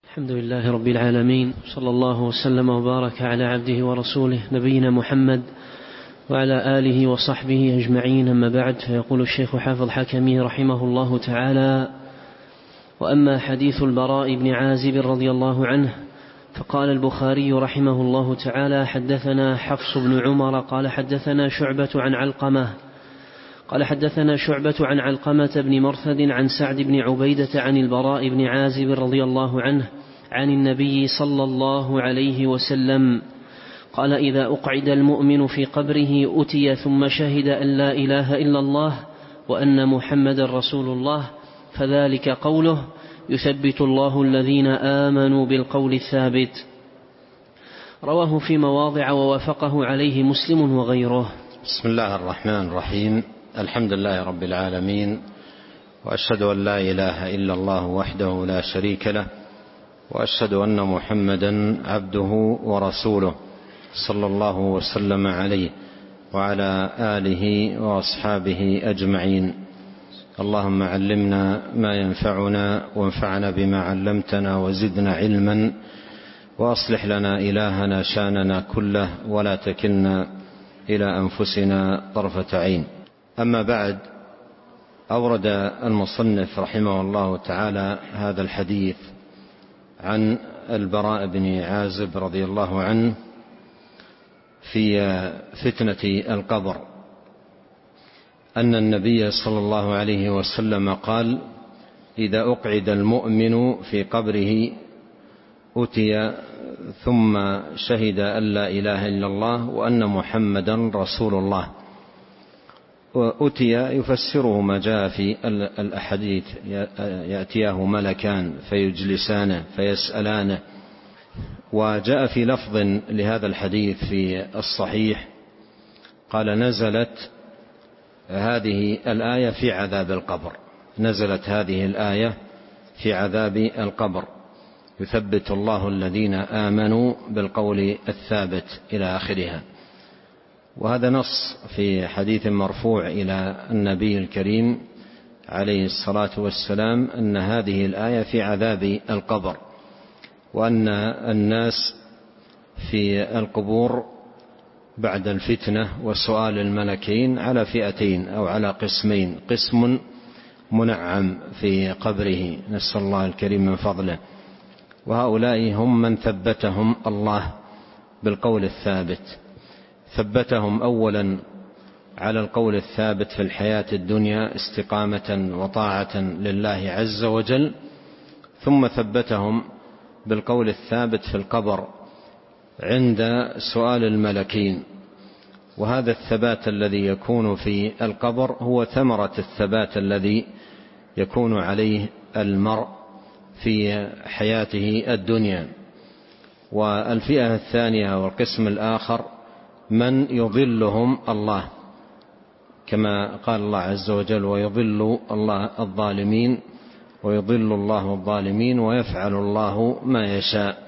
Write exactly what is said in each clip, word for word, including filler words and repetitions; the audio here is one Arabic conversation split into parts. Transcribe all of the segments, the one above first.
الحمد لله رب العالمين، صلى الله وسلم وبارك على عبده ورسوله نبينا محمد وعلى آله وصحبه أجمعين، أما بعد. فيقول الشيخ حافظ حكمي رحمه الله تعالى: وأما حديث البراء بن عازب رضي الله عنه فقال البخاري رحمه الله تعالى: حدثنا حفص بن عمر قال حدثنا شعبة عن علقمة قال حدثنا شعبة عن علقمة بن مرثد عن سعد بن عبيدة عن البراء بن عازب رضي الله عنه عن النبي صلى الله عليه وسلم قال: إذا أقعد المؤمن في قبره أتي ثم شهد أن لا إله إلا الله وأن محمد رسول الله فذلك قوله: يثبت الله الذين آمنوا بالقول الثابت. رواه في مواضع ووافقه عليه مسلم وغيره. بسم الله الرحمن الرحيم. الحمد لله رب العالمين، وأشهد أن لا إله إلا الله وحده لا شريك له، وأشهد أن محمدا عبده ورسوله صلى الله وسلم عليه وعلى آله وأصحابه أجمعين. اللهم علمنا ما ينفعنا وانفعنا بما علمتنا وزدنا علما، وأصلح لنا إلهنا شاننا كله ولا تكلنا إلى أنفسنا طرفة عين. أما بعد، أورد المصنف رحمه الله تعالى هذا الحديث عن البراء بن عازب رضي الله عنه في فتنة القبر أن النبي صلى الله عليه وسلم قال: إذا أقعد المؤمن في قبره أتي ثم شهد أن لا إله إلا الله وأن محمدا رسول الله. وأتي يفسره ما جاء في الأحاديث: يأتيه ملكان فيجلسانه فيسألانه. وجاء في لفظ لهذا الحديث في الصحيح قال: نزلت هذه الآية في عذاب القبر نزلت هذه الآية في عذاب القبر يثبت الله الذين آمنوا بالقول الثابت إلى آخرها. وهذا نص في حديث مرفوع إلى النبي الكريم عليه الصلاة والسلام أن هذه الآية في عذاب القبر، وأن الناس في القبور بعد الفتنة وسؤال الملكين على فئتين أو على قسمين: قسم منعم في قبره نسأل الله الكريم من فضله، وهؤلاء هم من ثبتهم الله بالقول الثابت. ثبتهم أولا على القول الثابت في الحياة الدنيا استقامة وطاعة لله عز وجل، ثم ثبتهم بالقول الثابت في القبر عند سؤال الملكين. وهذا الثبات الذي يكون في القبر هو ثمرة الثبات الذي يكون عليه المرء في حياته الدنيا. والفئة الثانية والقسم الآخر من يضلهم الله، كما قال الله عز وجل: ويضل الله الظالمين ويضل الله الظالمين ويفعل الله ما يشاء.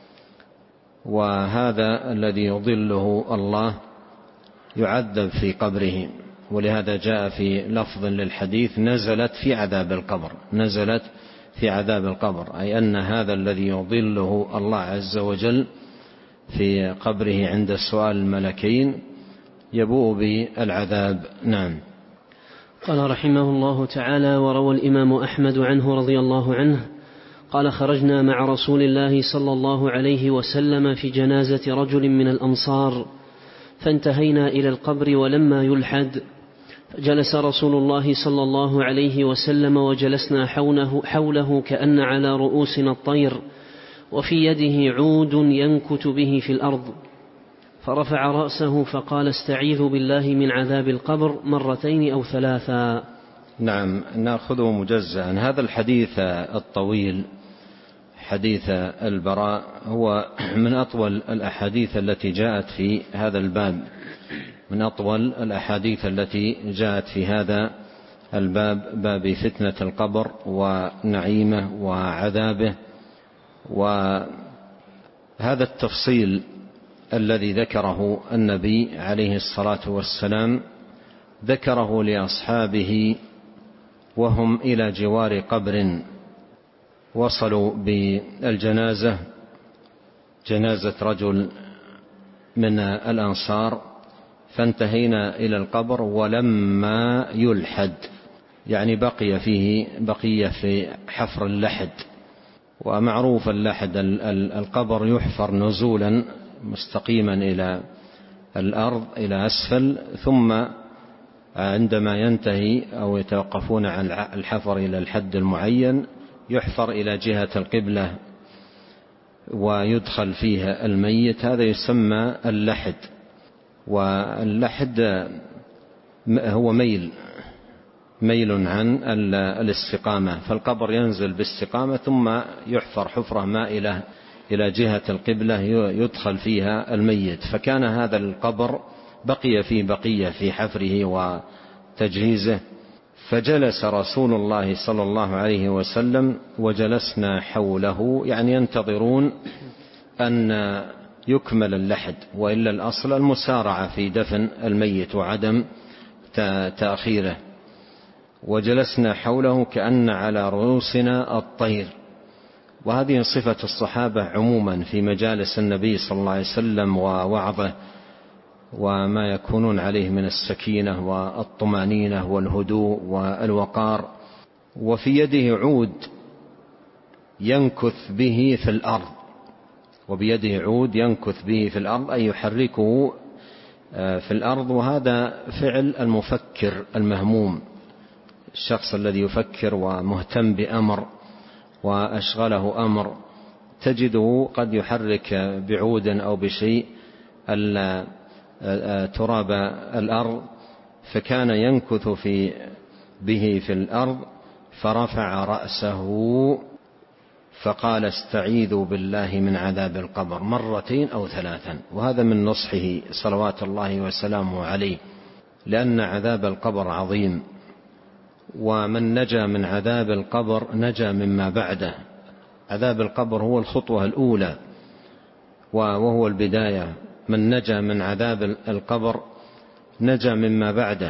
وهذا الذي يضله الله يعذب في قبره، ولهذا جاء في لفظ للحديث: نزلت في عذاب القبر نزلت في عذاب القبر أي أن هذا الذي يضله الله عز وجل في قبره عند سؤال الملكين يبوء بالعذاب. نعم. قال رحمه الله تعالى: وروى الإمام أحمد عنه رضي الله عنه قال: خرجنا مع رسول الله صلى الله عليه وسلم في جنازة رجل من الأنصار، فانتهينا إلى القبر ولما يلحد، فجلس رسول الله صلى الله عليه وسلم وجلسنا حوله, حوله كأن على رؤوسنا الطير، وفي يده عود ينكت به في الأرض، فرفع رأسه فقال: استعيذ بالله من عذاب القبر مرتين أو ثلاثا. نعم، نأخذه مجزأ. هذا الحديث الطويل حديث البراء هو من أطول الأحاديث التي جاءت في هذا الباب من أطول الأحاديث التي جاءت في هذا الباب، باب فتنة القبر ونعيمه وعذابه. وهذا التفصيل الذي ذكره النبي عليه الصلاة والسلام ذكره لأصحابه وهم إلى جوار قبر، وصلوا بالجنازة، جنازة رجل من الأنصار، فانتهينا إلى القبر ولما يلحد، يعني بقي فيه بقية في حفر اللحد. ومعروف اللحد القبر يحفر نزولا مستقيما إلى الأرض إلى أسفل، ثم عندما ينتهي أو يتوقفون عن الحفر إلى الحد المعين يحفر إلى جهة القبلة ويدخل فيها الميت، هذا يسمى اللحد. واللحد هو ميل ميل عن الاستقامة، فالقبر ينزل باستقامة ثم يحفر حفرة مائلة إلى جهة القبلة يدخل فيها الميت. فكان هذا القبر بقي فيه بقية في حفره وتجهيزه، فجلس رسول الله صلى الله عليه وسلم وجلسنا حوله، يعني ينتظرون أن يكمل اللحد، وإلا الأصل المسارعة في دفن الميت وعدم تأخيره. وجلسنا حوله كأن على رؤوسنا الطير، وهذه صفة الصحابة عموما في مجالس النبي صلى الله عليه وسلم ووعظه وما يكونون عليه من السكينة والطمأنينة والهدوء والوقار. وفي يده عود ينكث به في الأرض، وبيده عود ينكث به في الأرض أي يحركه في الأرض، وهذا فعل المفكر المهموم، الشخص الذي يفكر ومهتم بأمر وأشغله أمر تجده قد يحرك بعود أو بشيء تراب الأرض، فكان ينكث في به في الأرض، فرفع رأسه فقال استعيذوا بالله من عذاب القبر مرتين أو ثلاثا. وهذا من نصحه صلوات الله وسلامه عليه، لأن عذاب القبر عظيم، ومن نجا من عذاب القبر نجا مما بعده. عذاب القبر هو الخطوة الأولى وهو البداية، من نجا من عذاب القبر نجا مما بعده،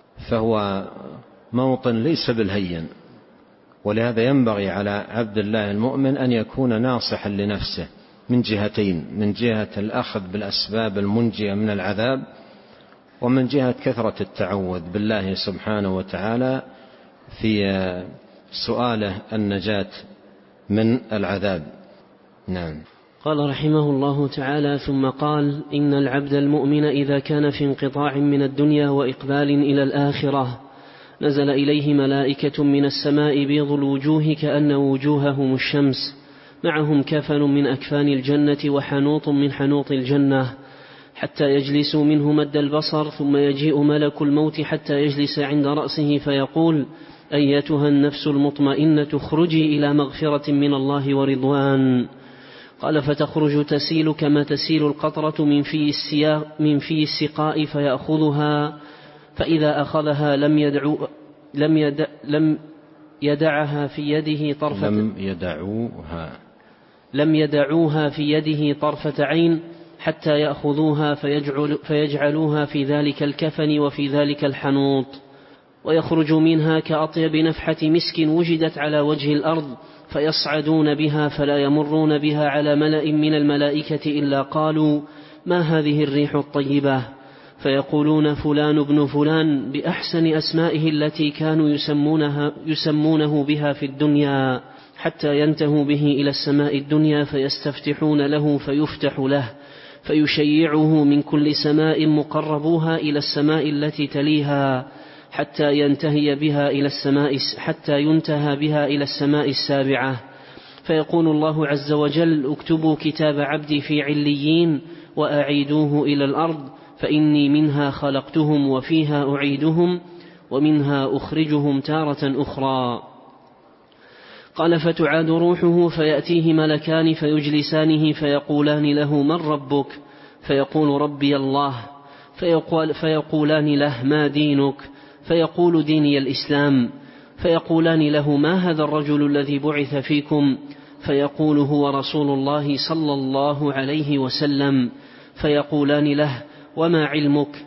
فهو موطن ليس بالهين. ولهذا ينبغي على عبد الله المؤمن أن يكون ناصحا لنفسه من جهتين: من جهة الأخذ بالأسباب المنجية من العذاب، ومن جهة كثرة التعوذ بالله سبحانه وتعالى في سؤاله النجاة من العذاب. نعم. قال رحمه الله تعالى: ثم قال: إن العبد المؤمن إذا كان في انقطاع من الدنيا وإقبال إلى الآخرة نزل إليه ملائكة من السماء بيض الوجوه كأن وجوههم الشمس، معهم كفن من أكفان الجنة وحنوط من حنوط الجنة، حتى يجلسوا منه مد البصر، ثم يجيء ملك الموت حتى يجلس عند رأسه فيقول: أيتها النفس المطمئنة اخرجي إلى مغفرة من الله ورضوان. قال: فتخرج تسيل كما تسيل القطرة من في السياق من في السقاء فيأخذها، فإذا أخذها لم يدعو لم يدع لم يدعها في يده طرفة لم يدعوها لم يدعوها في يده طرفة عين حتى يأخذوها فيجعل فيجعلوها في ذلك الكفن وفي ذلك الحنوط، ويخرج منها كأطيب نفحة مسك وجدت على وجه الأرض، فيصعدون بها فلا يمرون بها على ملأ من الملائكة إلا قالوا: ما هذه الريح الطيبة؟ فيقولون: فلان ابن فلان، بأحسن أسمائه التي كانوا يسمونها يسمونه بها في الدنيا، حتى ينتهوا به إلى السماء الدنيا فيستفتحون له فيفتح له، فيشيعه من كل سماء مقربوها إلى السماء التي تليها، حتى ينتهي بها إلى السماء حتى ينتهى بها إلى السماء السابعة. فيقول الله عز وجل: اكتبوا كتاب عبدي في عليين وأعيدوه إلى الأرض، فإني منها خلقتهم وفيها أعيدهم ومنها أخرجهم تارة أخرى. قال: فتعاد روحه فيأتيه ملكان فيجلسانه فيقولان له: من ربك؟ فيقول: ربي الله. فيقول فيقولان له: ما دينك؟ فيقول: ديني الإسلام. فيقولان له: ما هذا الرجل الذي بعث فيكم؟ فيقول: هو رسول الله صلى الله عليه وسلم. فيقولان له: وما علمك؟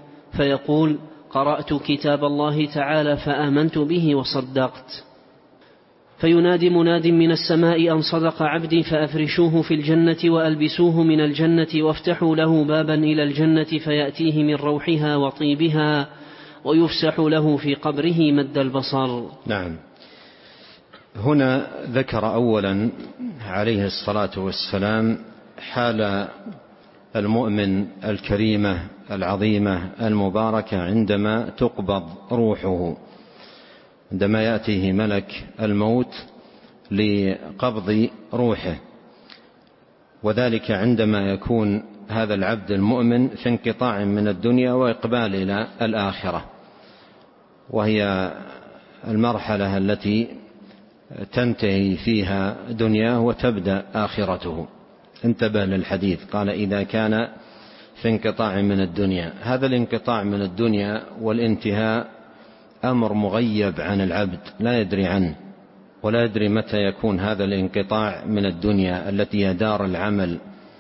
فيقول: قرأت كتاب الله تعالى فآمنت به وصدقت. فينادي مناد من السماء أن صدق عبدي فأفرشوه في الجنة وألبسوه من الجنة وافتحوا له بابا إلى الجنة فيأتيه من روحها وطيبها ويفسح له في قبره مد البصر. نعم. هنا ذكر أولا عليه الصلاة والسلام حال المؤمن الكريمة العظيمة المباركة عندما تقبض روحه، عندما يأتيه ملك الموت لقبض روحه، وذلك عندما يكون هذا العبد المؤمن في انقطاع من الدنيا وإقبال إلى الآخرة، وهي المرحلة التي تنتهي فيها دنياه وتبدأ آخرته. انتبه للحديث، قال إذا كان في انقطاع من الدنيا. هذا الانقطاع من الدنيا والانتهاء أمر مغيب عن العبد، لا يدري عنه ولا يدري متى يكون هذا الانقطاع من الدنيا التي هي دار العمل،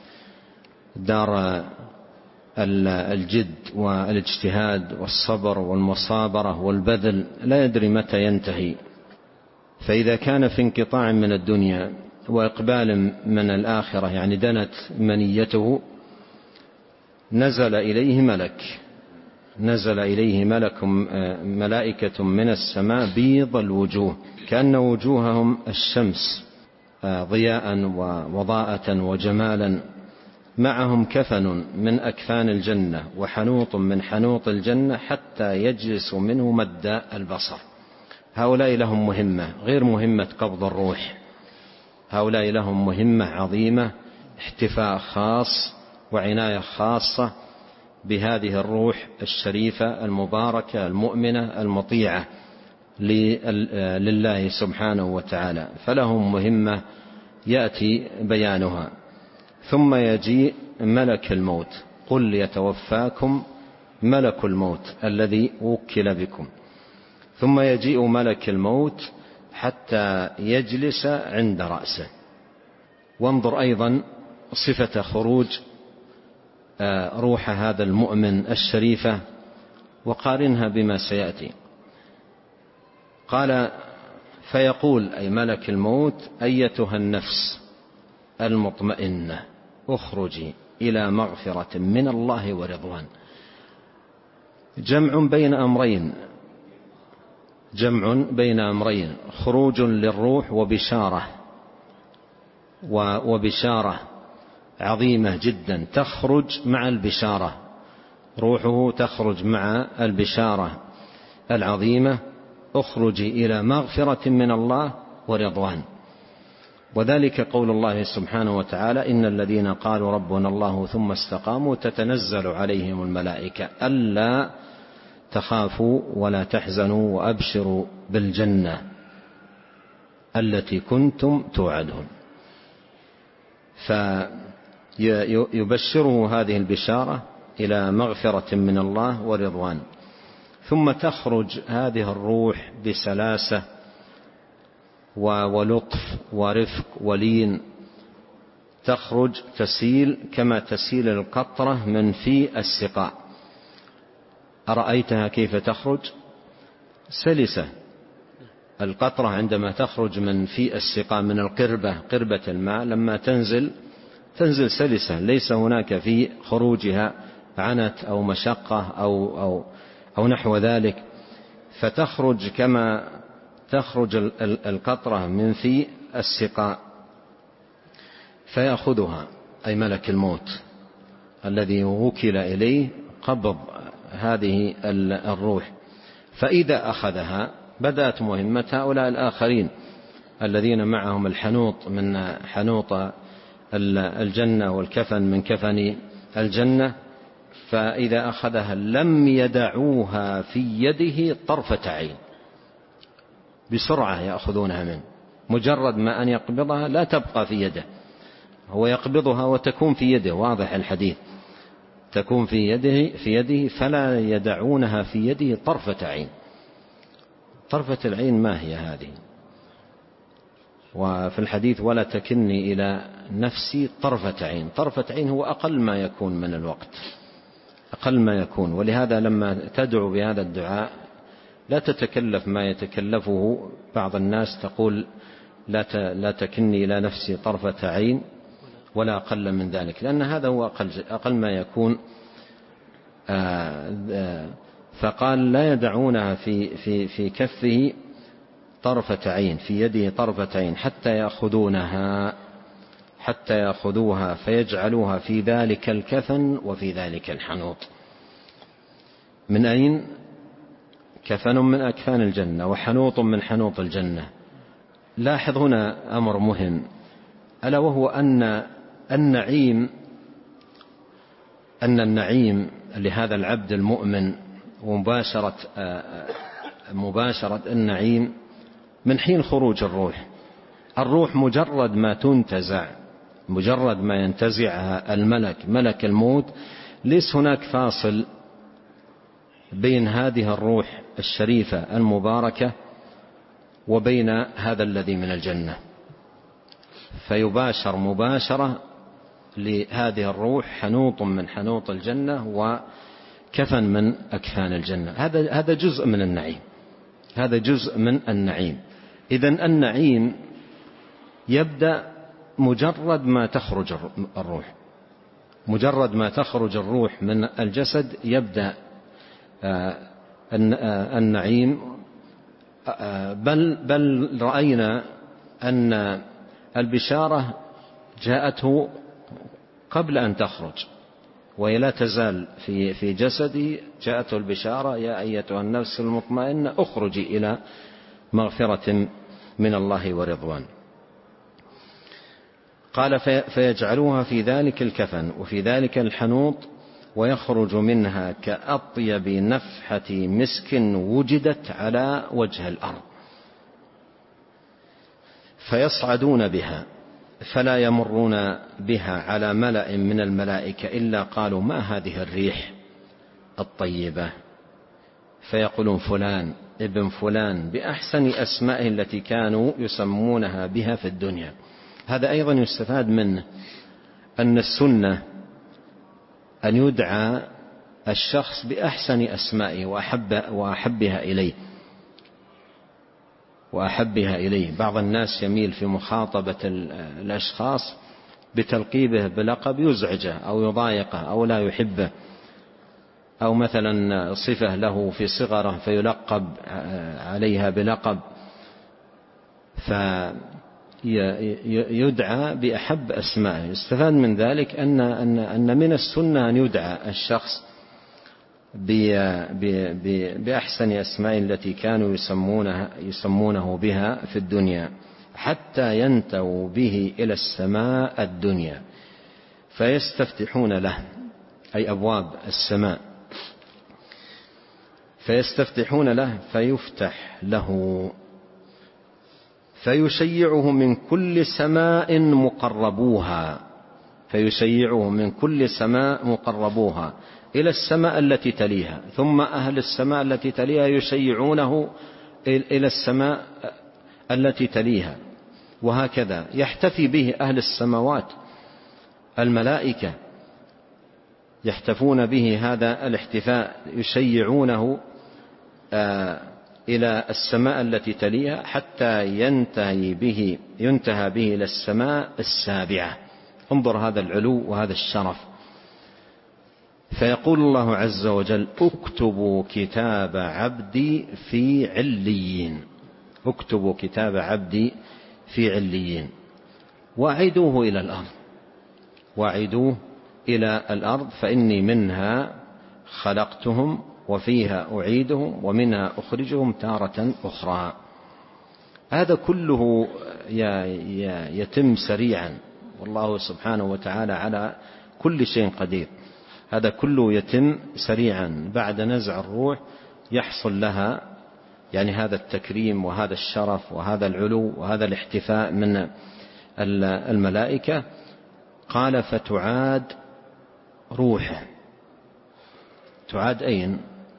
دار الجد والاجتهاد والصبر والمصابرة والبذل، لا يدري متى ينتهي. فإذا كان في انقطاع من الدنيا وإقبال من الآخرة، يعني دنت منيته، نزل إليه ملك نزل إليه ملك ملائكة من السماء بيض الوجوه كأن وجوههم الشمس ضياء ووضاءة وجمالا، معهم كفن من أكفان الجنة وحنوط من حنوط الجنة حتى يجلس منه مد البصر. هؤلاء لهم مهمة غير مهمة قبض الروح، هؤلاء لهم مهمة عظيمة، احتفاء خاص وعناية خاصة بهذه الروح الشريفة المباركة المؤمنة المطيعة لله سبحانه وتعالى، فلهم مهمة يأتي بيانها. ثم يجيء ملك الموت، قل يتوفاكم ملك الموت الذي وكل بكم. ثم يجيء ملك الموت حتى يجلس عند رأسه. وانظر أيضا صفة خروج روح هذا المؤمن الشريفة وقارنها بما سيأتي. قال فيقول أي ملك الموت أيتها النفس المطمئنة اخرجي إلى مغفرة من الله ورضوان. جمع بين أمرين جمع بين أمرين خروج للروح وبشارة وبشارة عظيمة جدا تخرج مع البشارة، روحه تخرج مع البشارة العظيمة، اخرجي إلى مغفرة من الله ورضوان. وذلك قول الله سبحانه وتعالى إن الذين قالوا ربنا الله ثم استقاموا تتنزل عليهم الملائكة ألا تخافوا ولا تحزنوا وأبشروا بالجنة التي كنتم توعدون. فيبشره هذه البشارة إلى مغفرة من الله ورضوان. ثم تخرج هذه الروح بسلاسة ولطف ورفق ولين، تخرج تسيل كما تسيل القطرة من في السقاء. أرأيتها كيف تخرج؟ سلسة. القطرة عندما تخرج من في السقاء من القربة، قربة الماء، لما تنزل تنزل سلسة، ليس هناك في خروجها عنت أو مشقة أو, أو, أو نحو ذلك، فتخرج كما تخرج القطرة من في السقاء. فيأخذها أي ملك الموت الذي وكل إليه قبض هذه الروح. فإذا أخذها بدأت مهمة هؤلاء الآخرين الذين معهم الحنوط من حنوط الجنة والكفن من كفن الجنة. فإذا أخذها لم يدعوها في يده طرفة عين، بسرعة يأخذونها منه، مجرد ما أن يقبضها لا تبقى في يده، هو يقبضها وتكون في يده، واضح الحديث، تكون في يده في يده فلا يدعونها في يده طرفة عين. طرفة العين ما هي هذه؟ وفي الحديث ولا تكلني إلى نفسي طرفة عين. طرفة عين هو أقل ما يكون من الوقت، أقل ما يكون. ولهذا لما تدعو بهذا الدعاء لا تتكلف ما يتكلفه بعض الناس، تقول لا لا تكني إلى نفسي طرفة عين ولا أقل من ذلك، لأن هذا هو أقل, أقل ما يكون. فقال لا يدعونها في, في, في كفه طرفة عين، في يده طرفة عين، حتى يأخذونها حتى يأخذوها فيجعلوها في ذلك الكفن وفي ذلك الحنوط. من أين؟ كفن من أكفان الجنة وحنوط من حنوط الجنة. لاحظ هنا أمر مهم، ألا وهو أن النعيم أن النعيم لهذا العبد المؤمن ومباشرة مباشرة النعيم من حين خروج الروح. الروح مجرد ما تنتزع، مجرد ما ينتزعها الملك ملك الموت، ليس هناك فاصل بين هذه الروح الشريفة المباركة وبين هذا الذي من الجنة، فيباشر مباشرة لهذه الروح حنوط من حنوط الجنة وكفن من أكفان الجنة. هذا هذا جزء من النعيم، هذا جزء من النعيم. إذن النعيم يبدأ مجرد ما تخرج الروح، مجرد ما تخرج الروح من الجسد يبدأ النعيم. بل, بل رأينا أن البشارة جاءته قبل أن تخرج، وهي لا تزال في في جسدي. جاءته البشارة يا أيتها النفس المطمئنة اخرجي إلى مغفرة من الله ورضوان. قال فيجعلوها في ذلك الكفن وفي ذلك الحنوط ويخرج منها كأطيب نفحة مسك وجدت على وجه الأرض، فيصعدون بها فلا يمرون بها على ملأ من الملائكة إلا قالوا ما هذه الريح الطيبة، فيقولون فلان ابن فلان بأحسن أسمائه التي كانوا يسمونها بها في الدنيا. هذا أيضا يستفاد منه أن السنة أن يدعى الشخص بأحسن أسمائه وأحب وأحبها إليه وأحبها إليه. بعض الناس يميل في مخاطبة الأشخاص بتلقيبه بلقب يزعجه أو يضايقه أو لا يحبه، أو مثلا صفة له في صغره فيلقب عليها بلقب، فيدعى بأحب أسمائه. يستفاد من ذلك أن أن أن من السنة أن يدعى الشخص بأحسن أسماء التي كانوا يسمونها يسمونه بها في الدنيا، حتى ينتهوا به إلى السماء الدنيا فيستفتحون له، أي أبواب السماء، فيستفتحون له فيفتح له فيشيعه من كل سماء مقربوها فيشيعه من كل سماء مقربوها إلى السماء التي تليها، ثم أهل السماء التي تليها يشيعونه إلى السماء التي تليها، وهكذا يحتفي به أهل السماوات. الملائكة يحتفون به هذا الاحتفاء، يشيعونه إلى السماء التي تليها حتى ينتهي به ينتهى به إلى السماء السابعة. انظر هذا العلو وهذا الشرف. فيقول الله عز وجل اكتبوا كتاب عبدي في عليين، اكتبوا كتاب عبدي في عليين وأعيدوه إلى الأرض وأعيدوه إلى الأرض فإني منها خلقتهم وفيها أعيدهم ومنها أخرجهم تارة أخرى. هذا كله يتم سريعا، والله سبحانه وتعالى على كل شيء قدير. هذا كله يتم سريعا بعد نزع الروح، يحصل لها يعني هذا التكريم وهذا الشرف وهذا العلو وهذا الاحتفاء من الملائكة. قال فتعاد روحه. تعاد أين؟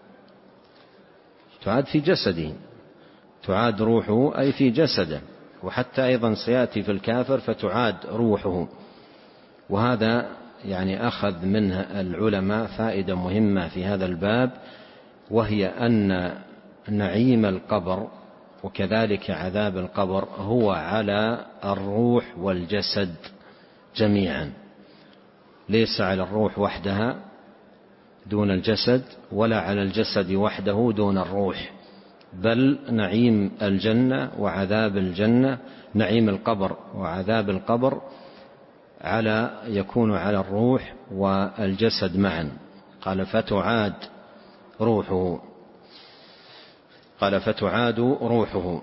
تعاد في جسده، تعاد روحه أي في جسده، وحتى أيضا سيأتي في الكافر فتعاد روحه. وهذا يعني أخذ منه العلماء فائدة مهمة في هذا الباب، وهي أن نعيم القبر وكذلك عذاب القبر هو على الروح والجسد جميعا، ليس على الروح وحدها دون الجسد، ولا على الجسد وحده دون الروح، بل نعيم الجنة وعذاب الجنة، نعيم القبر وعذاب القبر على يكون على الروح والجسد معا. قال فتعاد روحه قال فتعاد روحه.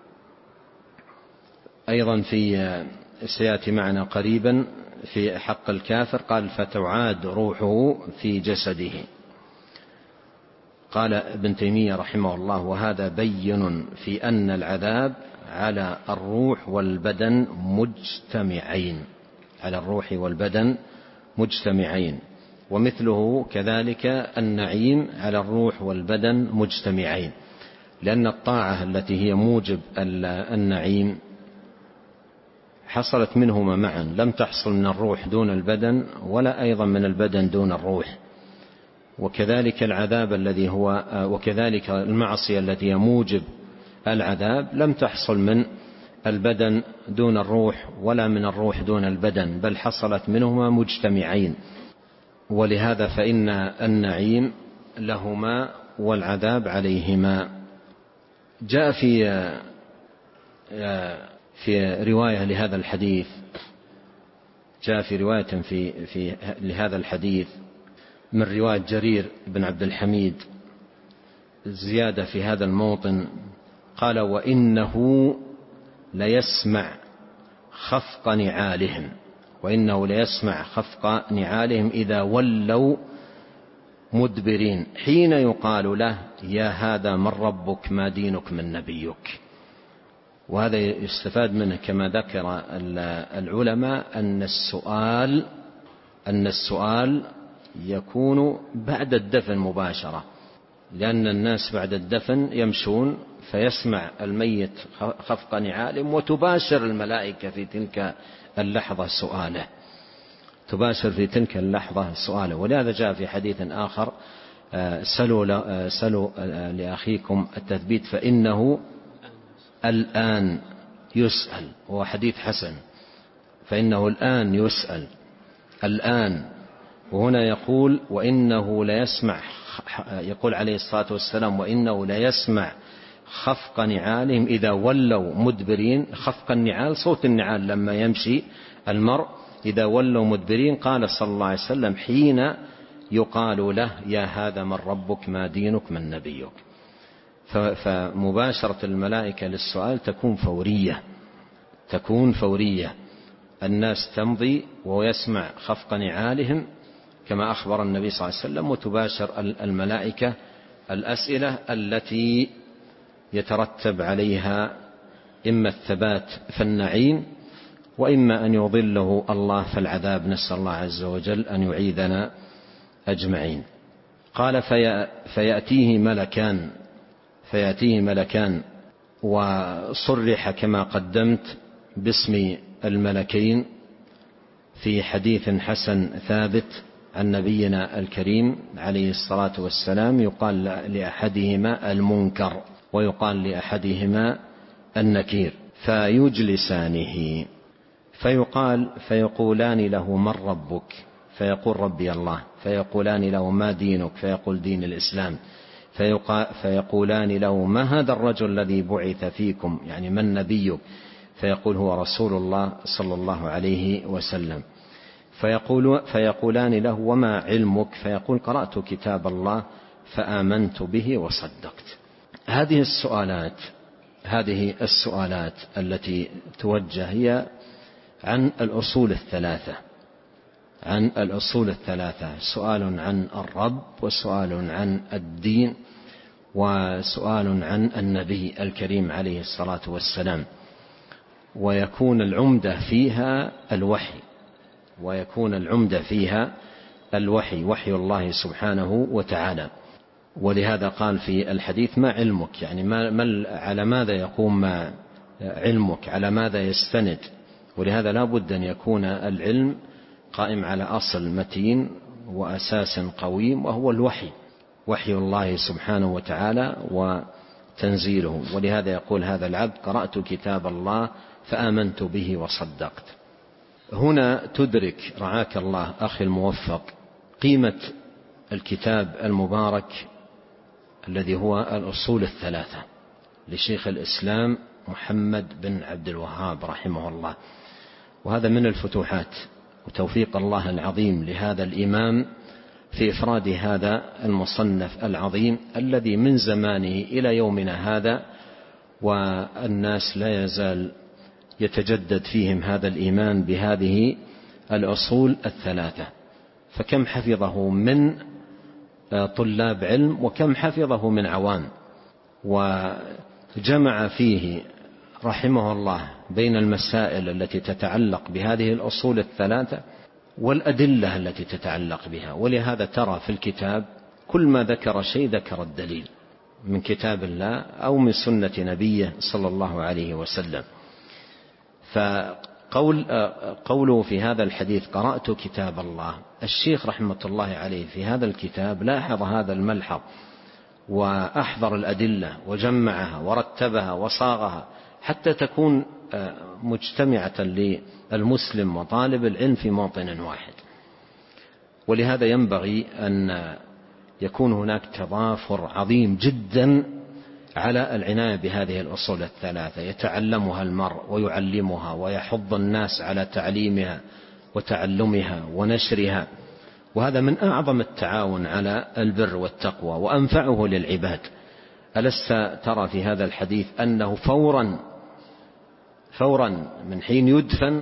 أيضا في سيأتي معنا قريبا في حق الكافر قال فتعاد روحه في جسده. قال ابن تيمية رحمه الله وهذا بين في أن العذاب على الروح والبدن مجتمعين، على الروح والبدن مجتمعين، ومثله كذلك النعيم على الروح والبدن مجتمعين، لأن الطاعة التي هي موجب النعيم حصلت منهما معا، لم تحصل من الروح دون البدن ولا أيضا من البدن دون الروح. وكذلك العذاب الذي هو وكذلك المعصية التي هي موجب العذاب لم تحصل من البدن دون الروح ولا من الروح دون البدن، بل حصلت منهما مجتمعين. ولهذا فإن النعيم لهما والعذاب عليهما. جاء في في رواية لهذا الحديث جاء في رواية في في لهذا الحديث من رواية جرير بن عبد الحميد زيادة في هذا الموطن، قال وإنه ليسمع خفق نعالهم وإنه ليسمع خفق نعالهم إذا ولوا مدبرين حين يقال له يا هذا من ربك ما دينك من نبيك. وهذا يستفاد منه كما ذكر العلماء أن السؤال أن السؤال يكون بعد الدفن مباشرة، لأن الناس بعد الدفن يمشون فيسمع الميت خفق نعالهم وتباشر الملائكة في تلك اللحظة سؤاله تباشر في تلك اللحظة سؤاله. ولهذا جاء في حديث آخر سلوا, سلوا لأخيكم التثبيت فإنه الآن يسأل، وهو حديث حسن، فإنه الآن يسأل الآن. وهنا يقول وإنه ليسمع، يقول عليه الصلاة والسلام وإنه ليسمع خفق نعالهم إذا ولوا مدبرين. خفق النعال صوت النعال لما يمشي المرء إذا ولوا مدبرين. قال صلى الله عليه وسلم حين يقال له يا هذا من ربك ما دينك من نبيك. فمباشرة الملائكة للسؤال تكون فورية تكون فورية الناس تمضي وهو يسمع خفق نعالهم كما أخبر النبي صلى الله عليه وسلم، وتباشر الملائكة الأسئلة التي يترتب عليها إما الثبات في النعيم وإما أن يضله الله في العذاب، نسأل الله عز وجل أن يعيذنا أجمعين. قال في فيأتيه ملكان فيأتيه ملكان وصرح كما قدمت باسم الملكين في حديث حسن ثابت عن نبينا الكريم عليه الصلاة والسلام، يقال لأحدهما المنكر ويقال لأحدهما النكير، فيجلسانه فيقال فيقولان له من ربك فيقول ربي الله، فيقولان له ما دينك فيقول دين الإسلام، فيقولان له ما هذا الرجل الذي بعث فيكم يعني من نبيك، فيقول هو رسول الله صلى الله عليه وسلم، فيقول فيقولان له وما علمك، فيقول قرأت كتاب الله فآمنت به وصدقت. هذه السؤالات هذه السؤالات التي توجه هي عن الأصول الثلاثة عن الأصول الثلاثة سؤال عن الرب، وسؤال عن الدين، وسؤال عن النبي الكريم عليه الصلاة والسلام. ويكون العمدة فيها الوحي ويكون العمدة فيها الوحي وحي الله سبحانه وتعالى. ولهذا قال في الحديث ما علمك، يعني ما ما على ماذا يقوم ما علمك، على ماذا يستند. ولهذا لا بد أن يكون العلم قائم على أصل متين وأساس قويم، وهو الوحي وحي الله سبحانه وتعالى تنزيله. ولهذا يقول هذا العبد: قرأت كتاب الله فآمنت به وصدقت. هنا تدرك رعاك الله أخي الموفق قيمة الكتاب المبارك الذي هو الأصول الثلاثة لشيخ الإسلام محمد بن عبد الوهاب رحمه الله. وهذا من الفتوحات وتوفيق الله العظيم لهذا الإمام في إفراد هذا المصنف العظيم الذي من زمانه إلى يومنا هذا والناس لا يزال يتجدد فيهم هذا الإيمان بهذه الأصول الثلاثة. فكم حفظه من طلاب علم وكم حفظه من عوام، وجمع فيه رحمه الله بين المسائل التي تتعلق بهذه الأصول الثلاثة والأدلة التي تتعلق بها. ولهذا ترى في الكتاب كل ما ذكر شيء ذكر الدليل من كتاب الله أو من سنة نبيه صلى الله عليه وسلم. فقول قوله في هذا الحديث: قرأت كتاب الله، الشيخ رحمة الله عليه في هذا الكتاب لاحظ هذا الملحظ وأحضر الأدلة وجمعها ورتبها وصاغها حتى تكون مجتمعة للمسلم وطالب العلم في موطن واحد. ولهذا ينبغي أن يكون هناك تضافر عظيم جدا على العناية بهذه الأصول الثلاثة، يتعلمها المرء ويعلمها ويحض الناس على تعليمها وتعلمها ونشرها. وهذا من أعظم التعاون على البر والتقوى وأنفعه للعباد. ألست ترى في هذا الحديث أنه فورا فورا من حين يدفن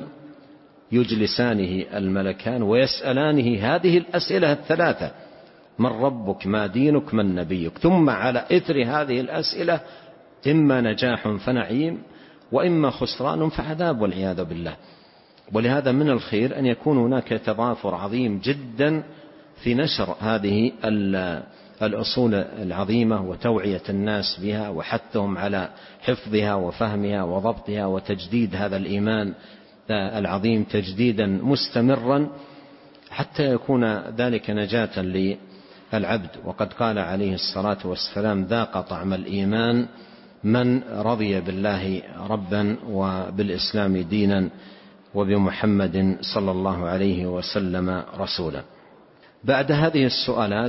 يجلسانه الملكان ويسألانه هذه الأسئلة الثلاثة: من ربك، ما دينك، من نبيك؟ ثم على إثر هذه الأسئلة إما نجاح فنعيم وإما خسران فعذاب والعياذ بالله. ولهذا من الخير أن يكون هناك تضافر عظيم جدا في نشر هذه الأصول العظيمة وتوعية الناس بها وحثهم على حفظها وفهمها وضبطها وتجديد هذا الإيمان العظيم تجديدا مستمرا حتى يكون ذلك نجاة للعبد. وقد قال عليه الصلاة والسلام: ذاق طعم الإيمان من رضي بالله ربا وبالإسلام دينا وبمحمد صلى الله عليه وسلم رسولا. بعد هذه السؤالات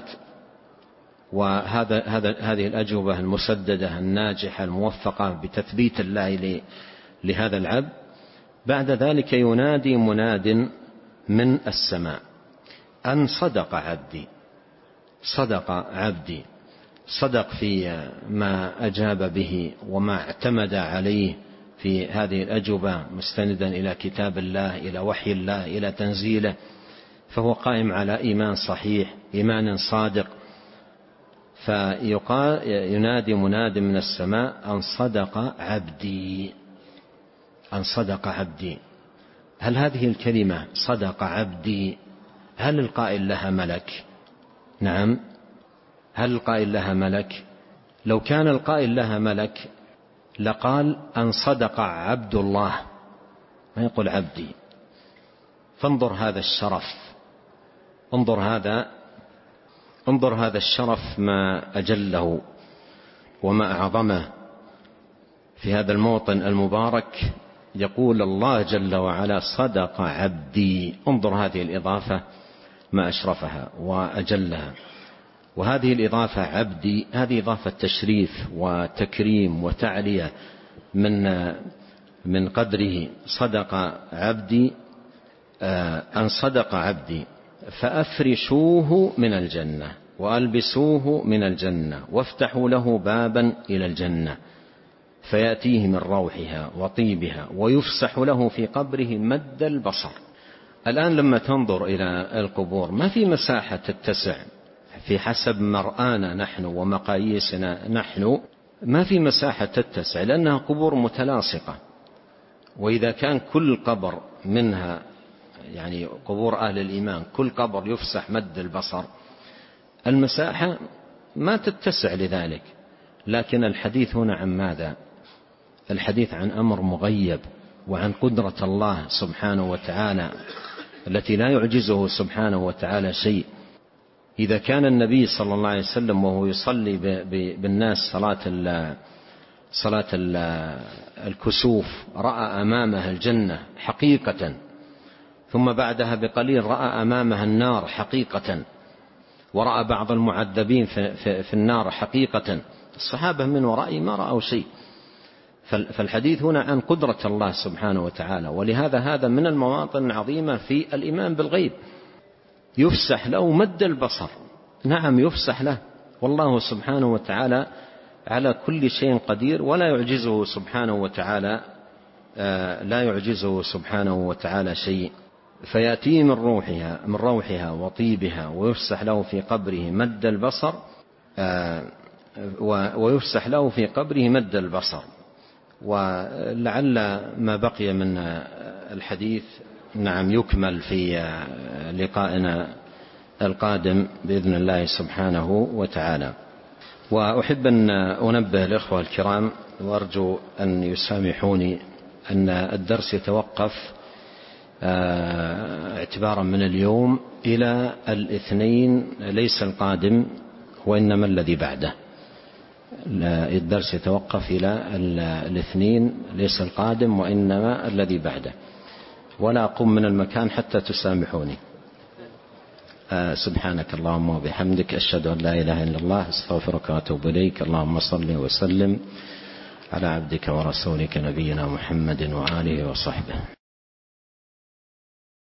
وهذا هذا هذه الأجوبة المسددة الناجحة الموفقة بتثبيت الله لهذا العبد، بعد ذلك ينادي مناد من السماء: أن صدق عبدي، صدق عبدي، صدق في ما أجاب به وما اعتمد عليه في هذه الأجوبة مستندا إلى كتاب الله، إلى وحي الله، إلى تنزيله، فهو قائم على إيمان صحيح، إيمان صادق. فيقال ينادي مناد من السماء: أن صدق عبدي، أن صدق عبدي. هل هذه الكلمة صدق عبدي هل القائل لها ملك؟ نعم. هل القائل لها ملك؟ لو كان القائل لها ملك لقال: أن صدق عبد الله، ما يقول عبدي. فانظر هذا الشرف، انظر هذا انظر هذا الشرف ما أجله وما أعظمه في هذا الموطن المبارك. يقول الله جل وعلا: صدق عبدي. انظر هذه الإضافة ما أشرفها وأجلها. وهذه الإضافة عبدي هذه إضافة تشريف وتكريم وتعلية من من قدره. صدق عبدي، أن صدق عبدي فأفرشوه من الجنة وألبسوه من الجنة وافتحوا له بابا إلى الجنة فيأتيه من روحها وطيبها ويفسح له في قبره مد البصر. الآن لما تنظر إلى القبور ما في مساحة تتسع في حسب مرآنا نحن ومقاييسنا نحن، ما في مساحة تتسع لأنها قبور متلاصقة. وإذا كان كل قبر منها يعني قبور أهل الإيمان كل قبر يفسح مد البصر، المساحة ما تتسع لذلك. لكن الحديث هنا عن ماذا؟ الحديث عن أمر مغيب وعن قدرة الله سبحانه وتعالى التي لا يعجزه سبحانه وتعالى شيء. إذا كان النبي صلى الله عليه وسلم وهو يصلي بالناس صلاة صلاة الكسوف رأى أمامها الجنة حقيقة، ثم بعدها بقليل رأى أمامها النار حقيقة، ورأى بعض المعذبين في النار حقيقة. الصحابة من ورائه ما رأوا شيء. فالحديث هنا عن قدرة الله سبحانه وتعالى، ولهذا هذا من المواطن العظيمة في الإيمان بالغيب. يفسح له مد البصر، نعم يفسح له، والله سبحانه وتعالى على كل شيء قدير، ولا يعجزه سبحانه وتعالى لا يعجزه سبحانه وتعالى شيء. فيأتيه من روحها من روحها وطيبها، ويفسح له في قبره مد البصر ويفسح له في قبره مد البصر. ولعل ما بقي من الحديث نعم يكمل في لقائنا القادم بإذن الله سبحانه وتعالى. وأحب أن أنبه الإخوة الكرام، وأرجو أن يسامحوني، أن الدرس يتوقف اعتبارا من اليوم إلى الاثنين، ليس القادم وإنما الذي بعده. الدرس يتوقف إلى الاثنين، ليس القادم وإنما الذي بعده، ولا أقوم من المكان حتى تسامحوني. سبحانك اللهم وبحمدك، أشهد أن لا إله إلا الله، استغفرك وأتوب إليك. اللهم صل وسلم على عبدك ورسولك نبينا محمد وآله وصحبه.